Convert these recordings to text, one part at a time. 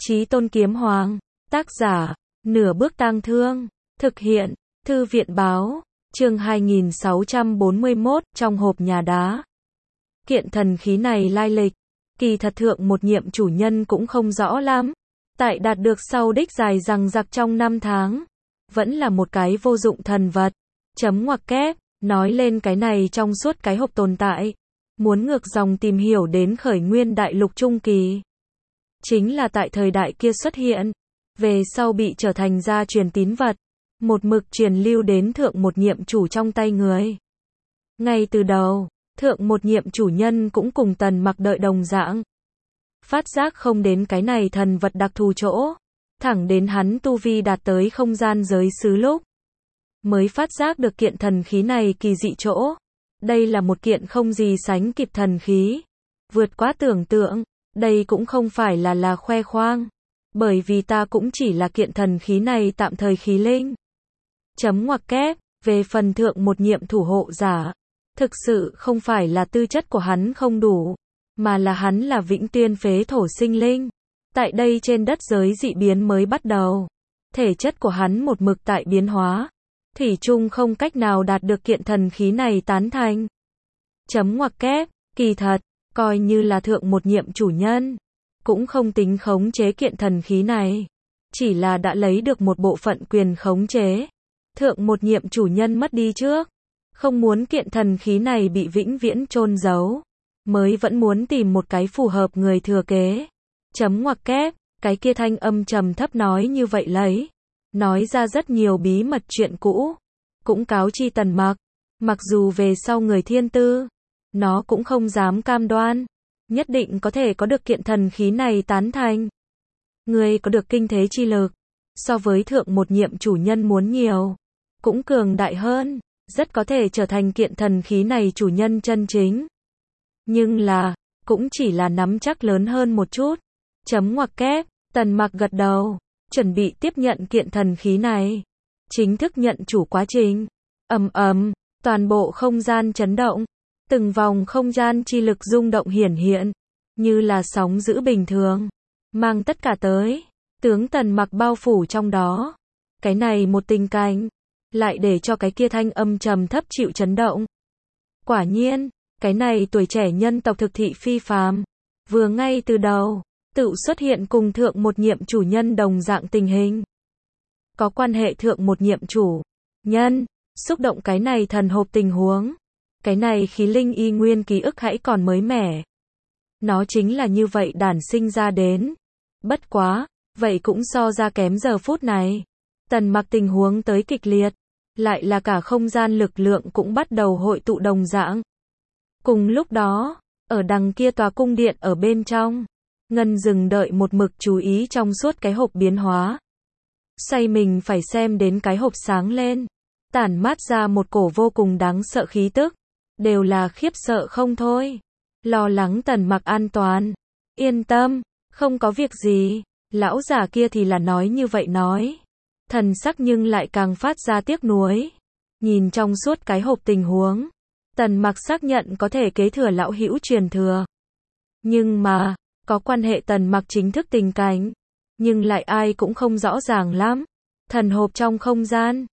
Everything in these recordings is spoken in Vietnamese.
Chí Tôn Kiếm Hoàng, tác giả, Nửa Bước Tang Thương, thực hiện, Thư viện báo, chương 2641, trong hộp nhà đá. Kiện thần khí này lai lịch, kỳ thật thượng một nhiệm chủ nhân cũng không rõ lắm. Tại đạt được sau đích dài rằng giặc trong 5 tháng, vẫn là một cái vô dụng thần vật. Chấm ngoặc kép, nói lên cái này trong suốt cái hộp tồn tại. Muốn ngược dòng tìm hiểu đến khởi nguyên đại lục trung kỳ. Chính là tại thời đại kia xuất hiện, về sau bị trở thành gia truyền tín vật, một mực truyền lưu đến thượng một nhiệm chủ trong tay người. Ngay từ đầu, thượng một nhiệm chủ nhân cũng cùng Tần Mặc đợi đồng dạng. Phát giác không đến cái này thần vật đặc thù chỗ, thẳng đến hắn tu vi đạt tới không gian giới xứ lúc, mới phát giác được kiện thần khí này kỳ dị chỗ. Đây là một kiện không gì sánh kịp thần khí, vượt quá tưởng tượng. Đây cũng không phải là khoe khoang, bởi vì ta cũng chỉ là kiện thần khí này tạm thời khí linh. Chấm ngoặc kép, về phần thượng một nhiệm thủ hộ giả, thực sự không phải là tư chất của hắn không đủ, mà là hắn là vĩnh tuyên phế thổ sinh linh. Tại đây trên đất giới dị biến mới bắt đầu, thể chất của hắn một mực tại biến hóa, thủy chung không cách nào đạt được kiện thần khí này tán thành. Chấm ngoặc kép, kỳ thật, coi như là thượng một nhiệm chủ nhân, cũng không tính khống chế kiện thần khí này, chỉ là đã lấy được một bộ phận quyền khống chế. Thượng một nhiệm chủ nhân mất đi trước, không muốn kiện thần khí này bị vĩnh viễn chôn giấu, mới vẫn muốn tìm một cái phù hợp người thừa kế. Chấm ngoặc kép, cái kia thanh âm trầm thấp nói như vậy lấy, nói ra rất nhiều bí mật chuyện cũ, cũng cáo chi Tần Mặc, mặc dù về sau người thiên tư, nó cũng không dám cam đoan, nhất định có thể có được kiện thần khí này tán thành. Người có được kinh thế chi lực, so với thượng một nhiệm chủ nhân muốn nhiều, cũng cường đại hơn, rất có thể trở thành kiện thần khí này chủ nhân chân chính. Nhưng là, cũng chỉ là nắm chắc lớn hơn một chút. Chấm ngoặc kép, Tần Mặc gật đầu, chuẩn bị tiếp nhận kiện thần khí này. Chính thức nhận chủ quá trình. Ầm ầm, toàn bộ không gian chấn động. Từng vòng không gian chi lực rung động hiển hiện, như là sóng dữ bình thường, mang tất cả tới, tướng Tần Mặc bao phủ trong đó. Cái này một tình cảnh, lại để cho cái kia thanh âm trầm thấp chịu chấn động. Quả nhiên, cái này tuổi trẻ nhân tộc thực thị phi phàm, vừa ngay từ đầu, tự xuất hiện cùng thượng một nhiệm chủ nhân đồng dạng tình hình. Có quan hệ thượng một nhiệm chủ nhân, xúc động cái này thần hộp tình huống. Cái này khí linh y nguyên ký ức hãy còn mới mẻ. Nó chính là như vậy đản sinh ra đến. Bất quá, vậy cũng so ra kém giờ phút này. Tần Mặc tình huống tới kịch liệt, lại là cả không gian lực lượng cũng bắt đầu hội tụ đồng dạng. Cùng lúc đó, ở đằng kia tòa cung điện ở bên trong, Ngân dừng đợi một mực chú ý trong suốt cái hộp biến hóa. Say mình phải xem đến cái hộp sáng lên, tản mát ra một cổ vô cùng đáng sợ khí tức. Đều là khiếp sợ không thôi. Lo lắng Tần Mặc an toàn. Yên tâm, không có việc gì. Lão già kia thì là nói như vậy nói. Thần sắc nhưng lại càng phát ra tiếc nuối. Nhìn trong suốt cái hộp tình huống, Tần Mặc xác nhận có thể kế thừa lão hữu truyền thừa. Nhưng mà, có quan hệ Tần Mặc chính thức tình cảnh, nhưng lại ai cũng không rõ ràng lắm. Thần hộp trong không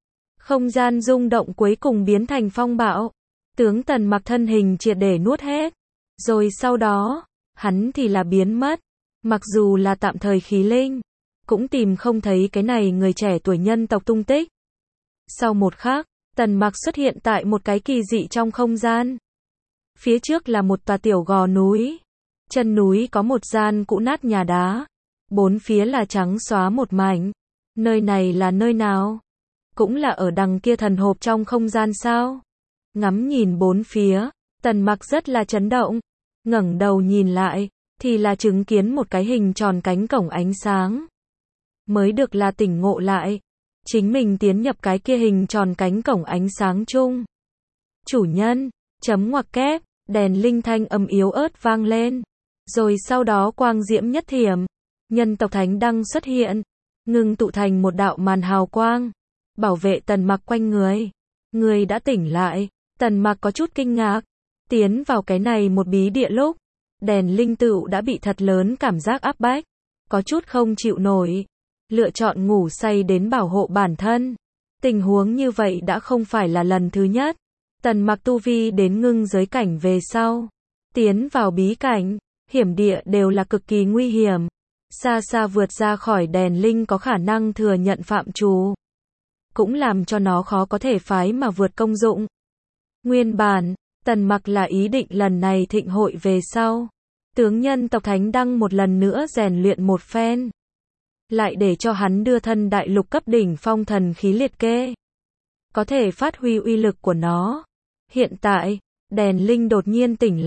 gian rung động cuối cùng biến thành phong bạo. Tướng Tần Mặc thân hình triệt để nuốt hết. Rồi sau đó, hắn thì là biến mất. Mặc dù là tạm thời khí linh, cũng tìm không thấy cái này người trẻ tuổi nhân tộc tung tích. Sau một khắc, Tần Mặc xuất hiện tại một cái kỳ dị trong không gian. Phía trước là một tòa tiểu gò núi. Chân núi có một gian cũ nát nhà đá. Bốn phía là trắng xóa một mảnh. Nơi này là nơi nào? Cũng là ở đằng kia thần hộp trong không gian sao? Ngắm nhìn bốn phía, Tần Mặc rất là chấn động. Ngẩng đầu nhìn lại, thì là chứng kiến một cái hình tròn cánh cổng ánh sáng. Mới được là tỉnh ngộ lại, chính mình tiến nhập cái kia hình tròn cánh cổng ánh sáng chung. Chủ nhân, chấm ngoặc kép, đèn linh thanh âm yếu ớt vang lên. Rồi sau đó quang diễm nhất thiểm, nhân tộc thánh đăng xuất hiện, ngưng tụ thành một đạo màn hào quang, bảo vệ Tần Mặc quanh người. Người đã tỉnh lại. Tần Mặc có chút kinh ngạc, tiến vào cái này một bí địa lúc, đèn linh tựu đã bị thật lớn cảm giác áp bách, có chút không chịu nổi, lựa chọn ngủ say đến bảo hộ bản thân. Tình huống như vậy đã không phải là lần thứ nhất. Tần Mặc tu vi đến ngưng giới cảnh về sau, tiến vào bí cảnh, hiểm địa đều là cực kỳ nguy hiểm, xa xa vượt ra khỏi đèn linh có khả năng thừa nhận phạm trù, cũng làm cho nó khó có thể phái mà vượt công dụng. Nguyên bản, Tần Mặc là ý định lần này thịnh hội về sau, tướng nhân tộc Thánh Đăng một lần nữa rèn luyện một phen, lại để cho hắn đưa thân đại lục cấp đỉnh phong thần khí liệt kê, có thể phát huy uy lực của nó. Hiện tại, đèn linh đột nhiên tỉnh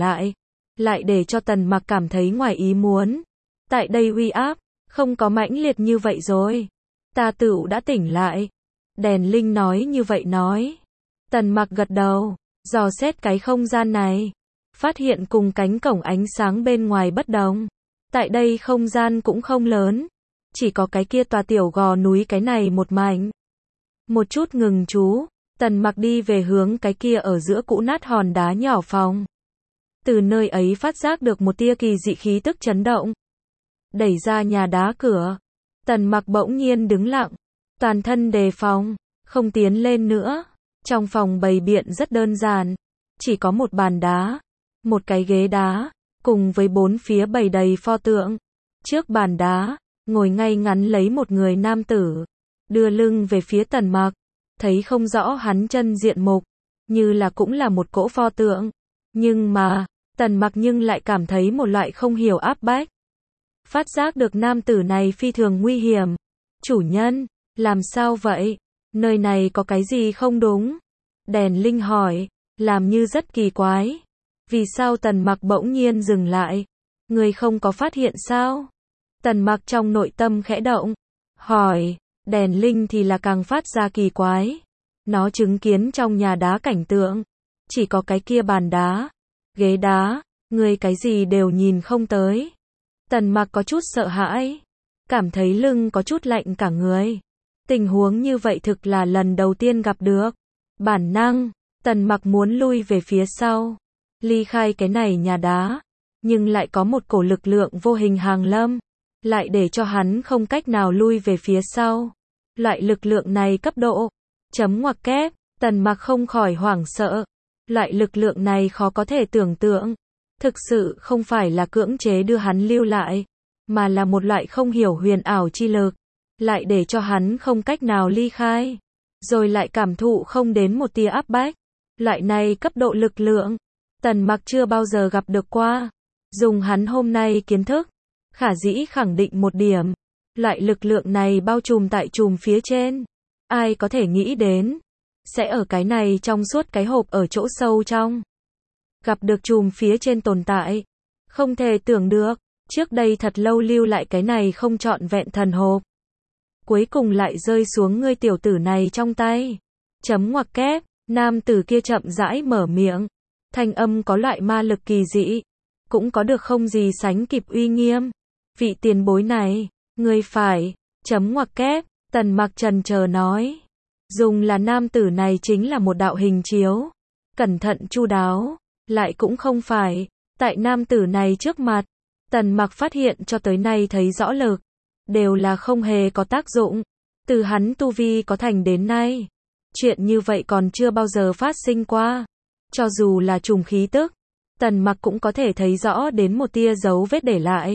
lại để cho Tần Mặc cảm thấy ngoài ý muốn. Tại đây uy áp, không có mãnh liệt như vậy rồi. Ta tựu đã tỉnh lại. Đèn linh nói như vậy nói. Tần Mặc gật đầu, dò xét cái không gian này. Phát hiện cùng cánh cổng ánh sáng bên ngoài bất đồng. Tại đây không gian cũng không lớn. Chỉ có cái kia tòa tiểu gò núi cái này một mảnh. Một chút ngừng chú. Tần Mặc đi về hướng cái kia ở giữa cũ nát hòn đá nhỏ phòng. Từ nơi ấy phát giác được một tia kỳ dị khí tức chấn động. Đẩy ra nhà đá cửa. Tần Mặc bỗng nhiên đứng lặng. Toàn thân đề phòng. Không tiến lên nữa. Trong phòng bày biện rất đơn giản. Chỉ có một bàn đá. Một cái ghế đá. Cùng với bốn phía bày đầy pho tượng. Trước bàn đá, ngồi ngay ngắn lấy một người nam tử. Đưa lưng về phía Tần Mặc. Thấy không rõ hắn chân diện mục. Như là cũng là một cỗ pho tượng. Nhưng mà, Tần Mặc nhưng lại cảm thấy một loại không hiểu áp bách. Phát giác được nam tử này phi thường nguy hiểm. Chủ nhân, làm sao vậy? Nơi này có cái gì không đúng? Đèn linh hỏi, làm như rất kỳ quái. Vì sao Tần Mặc bỗng nhiên dừng lại? Người không có phát hiện sao? Tần Mặc trong nội tâm khẽ động. Hỏi, đèn linh thì là càng phát ra kỳ quái. Nó chứng kiến trong nhà đá cảnh tượng. Chỉ có cái kia bàn đá, ghế đá, người cái gì đều nhìn không tới. Tần Mặc có chút sợ hãi. Cảm thấy lưng có chút lạnh cả người. Tình huống như vậy thực là lần đầu tiên gặp được. Bản năng, Tần Mặc muốn lui về phía sau. Ly khai cái này nhà đá. Nhưng lại có một cổ lực lượng vô hình hàng lâm. Lại để cho hắn không cách nào lui về phía sau. Loại lực lượng này cấp độ. Chấm ngoặc kép, Tần Mặc không khỏi hoảng sợ. Loại lực lượng này khó có thể tưởng tượng. Thực sự không phải là cưỡng chế đưa hắn lưu lại. Mà là một loại không hiểu huyền ảo chi lực. Lại để cho hắn không cách nào ly khai. Rồi lại cảm thụ không đến một tia áp bách. Loại này cấp độ lực lượng. Tần Mặc chưa bao giờ gặp được qua. Dùng hắn hôm nay kiến thức. Khả dĩ khẳng định một điểm. Loại lực lượng này bao trùm tại chùm phía trên. Ai có thể nghĩ đến. Sẽ ở cái này trong suốt cái hộp ở chỗ sâu trong. Gặp được chùm phía trên tồn tại. Không thể tưởng được. Trước đây thật lâu lưu lại cái này không trọn vẹn thần hộp. Cuối cùng lại rơi xuống ngươi tiểu tử này trong tay. Chấm ngoặc kép. Nam tử kia chậm rãi mở miệng. Thanh âm có loại ma lực kỳ dị. Cũng có được không gì sánh kịp uy nghiêm. Vị tiền bối này. Ngươi phải. Chấm ngoặc kép. Tần Mặc trần chờ nói. Dùng là nam tử này chính là một đạo hình chiếu. Cẩn thận chu đáo. Lại cũng không phải. Tại nam tử này trước mặt. Tần Mặc phát hiện cho tới nay thấy rõ lực. Đều là không hề có tác dụng. Từ hắn tu vi có thành đến nay. Chuyện như vậy còn chưa bao giờ phát sinh qua. Cho dù là trùng khí tức. Tần Mặc cũng có thể thấy rõ đến một tia dấu vết để lại.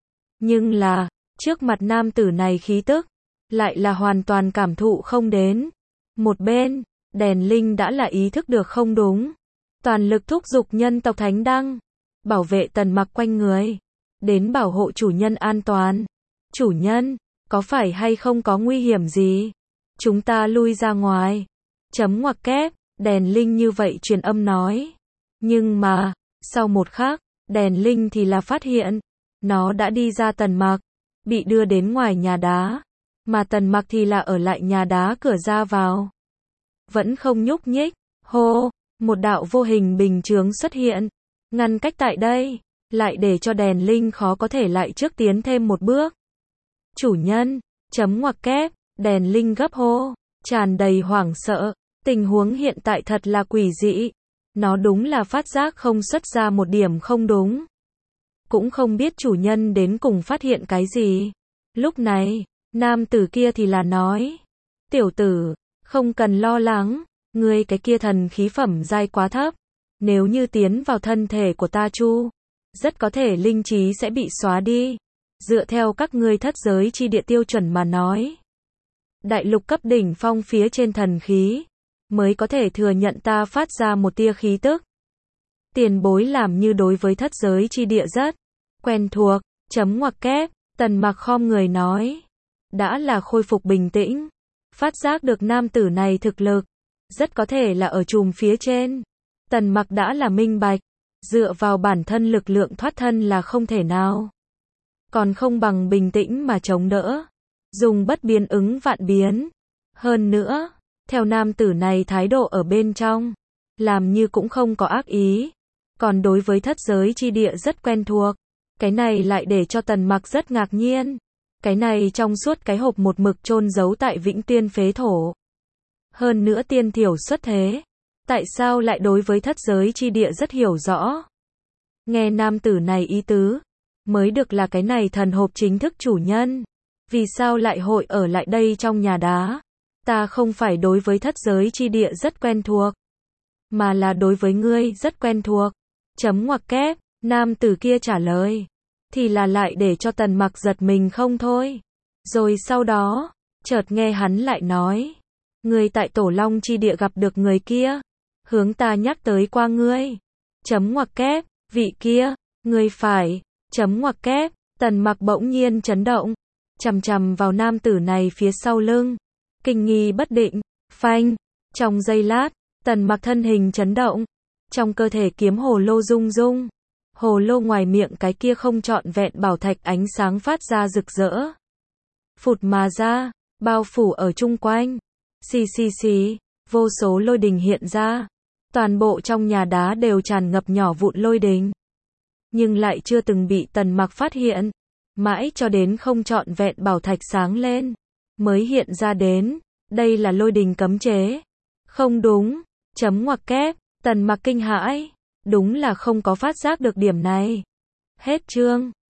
Nhưng là, trước mặt nam tử này khí tức. Lại là hoàn toàn cảm thụ không đến. Một bên, đèn linh đã là ý thức được không đúng. Toàn lực thúc giục nhân tộc Thánh Đăng. Bảo vệ Tần Mặc quanh người. Đến bảo hộ chủ nhân an toàn. Chủ nhân, có phải hay không có nguy hiểm gì? Chúng ta lui ra ngoài. Chấm ngoặc kép, đèn linh như vậy truyền âm nói. Nhưng mà, sau một khắc, đèn linh thì là phát hiện. Nó đã đi ra Tần Mặc. Bị đưa đến ngoài nhà đá. Mà Tần Mặc thì là ở lại nhà đá cửa ra vào. Vẫn không nhúc nhích. Hô, một đạo vô hình bình chướng xuất hiện. Ngăn cách tại đây. Lại để cho đèn linh khó có thể lại trước tiến thêm một bước. Chủ nhân, chấm ngoặc kép, đèn linh gấp hô. Tràn đầy hoảng sợ. Tình huống hiện tại thật là quỷ dị. Nó đúng là phát giác không xuất ra một điểm không đúng. Cũng không biết chủ nhân đến cùng phát hiện cái gì. Lúc này, nam tử kia thì là nói, tiểu tử, không cần lo lắng, ngươi cái kia thần khí phẩm giai quá thấp, nếu như tiến vào thân thể của ta chu, rất có thể linh trí sẽ bị xóa đi. Dựa theo các ngươi thất giới chi địa tiêu chuẩn mà nói, đại lục cấp đỉnh phong phía trên thần khí, mới có thể thừa nhận ta phát ra một tia khí tức. Tiền bối làm như đối với thất giới chi địa rất quen thuộc, chấm ngoặc kép, Tần Mặc khom người nói. Đã là khôi phục bình tĩnh, phát giác được nam tử này thực lực, rất có thể là ở chùm phía trên. Tần Mặc đã là minh bạch, dựa vào bản thân lực lượng thoát thân là không thể nào. Còn không bằng bình tĩnh mà chống đỡ, dùng bất biến ứng vạn biến. Hơn nữa, theo nam tử này thái độ ở bên trong, làm như cũng không có ác ý, còn đối với thất giới chi địa rất quen thuộc. Cái này lại để cho Tần Mặc rất ngạc nhiên. Cái này trong suốt cái hộp một mực chôn giấu tại Vĩnh Tiên phế thổ. Hơn nữa tiên thiểu xuất thế. Tại sao lại đối với thất giới chi địa rất hiểu rõ? Nghe nam tử này ý tứ, mới được là cái này thần hộp chính thức chủ nhân. Vì sao lại hội ở lại đây trong nhà đá? Ta không phải đối với thất giới chi địa rất quen thuộc, mà là đối với ngươi rất quen thuộc. Chấm ngoặc kép, nam tử kia trả lời. Thì là lại để cho Tần Mặc giật mình không thôi. Rồi sau đó, chợt nghe hắn lại nói. Ngươi tại Tổ Long chi địa gặp được người kia. Hướng ta nhắc tới qua ngươi. Chấm ngoặc kép, vị kia, ngươi phải. Chấm ngoặc kép, Tần Mặc bỗng nhiên chấn động. Chằm chằm vào nam tử này phía sau lưng. Kinh nghi bất định, phanh. Trong giây lát, Tần Mặc thân hình chấn động. Trong cơ thể kiếm hồ lô rung rung. Hồ lô ngoài miệng cái kia không trọn vẹn bảo thạch ánh sáng phát ra rực rỡ. Phụt mà ra, bao phủ ở chung quanh. Xì xì xì, vô số lôi đình hiện ra. Toàn bộ trong nhà đá đều tràn ngập nhỏ vụn lôi đình. Nhưng lại chưa từng bị Tần Mặc phát hiện. Mãi cho đến không trọn vẹn bảo thạch sáng lên, mới hiện ra đến. Đây là lôi đình cấm chế. Không đúng, chấm ngoặc kép, Tần Mặc kinh hãi. Đúng là không có phát giác được điểm này. Hết chương.